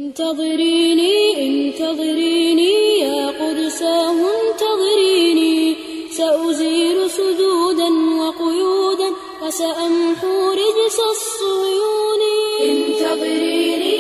انتظريني انتظريني يا قدساه انتظريني، سأزيل سدودا وقيودا وسأمحو رجس الصهيون. انتظريني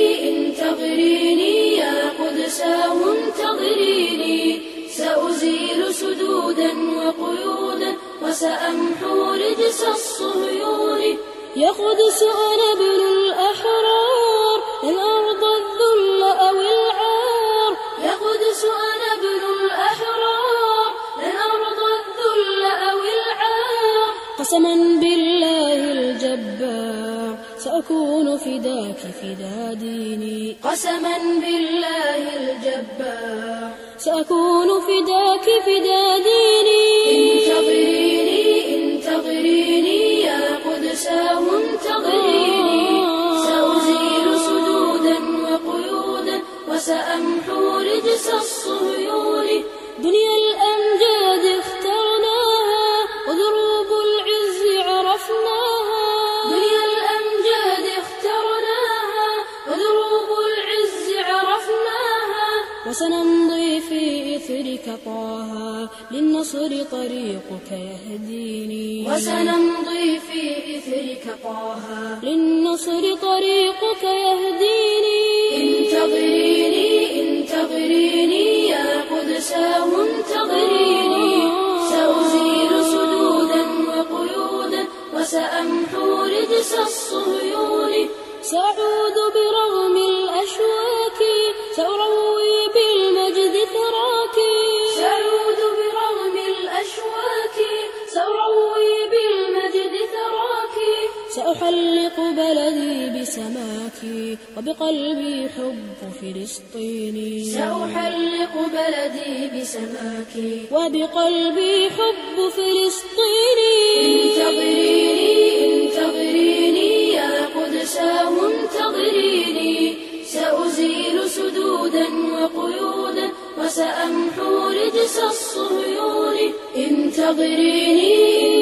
انتظريني يا قدساه انتظريني، سأزيل سدودا وقيودا وسأمحو رجس الصهيون. يا قدس أنا ابن الأحرار، لن أرضى الذل أو العار. يا قدس أنا ابن الأحرار، لن أرضى الذل أو العار. قسما بالله الجبار سأكون فداك فدا ديني. قسما بالله الجبار سأكون فداك فدا ديني. انتظريني انتظريني يا قدساه انتظريني، سأزيل سدودا وقيودا وسأمحو رجس الصهيون. دنيا الأمجاد اخترناها ودروب العز عرفناها. دنيا الأمجاد اخترناها ودروب العز عرفناها، وسنمضي في إثرك طه للنصر طريقك يهديني. وسنمضي في إثرك طه للنصر طريقك يهديني. انتظريني انتظريني يا قدساه انتظريني، سأزيل سدودا وقيودا وسأمحو رجس الصهيون. سأعود برغم الأشواك، سأروي بالمجد ثراك. سأعود برغم الأشواك، سأروي بالمجد ثراك. سأحلق بلدي بسماك وبقلبي حب فلسطيني. سأحلق بلدي بسماك وبقلبي حب فلسطيني. انتظريني انتظريني يا قدساه انتظريني، سأزيل سدودا وقيودا وسأمحو رجس الصهيون. انتظريني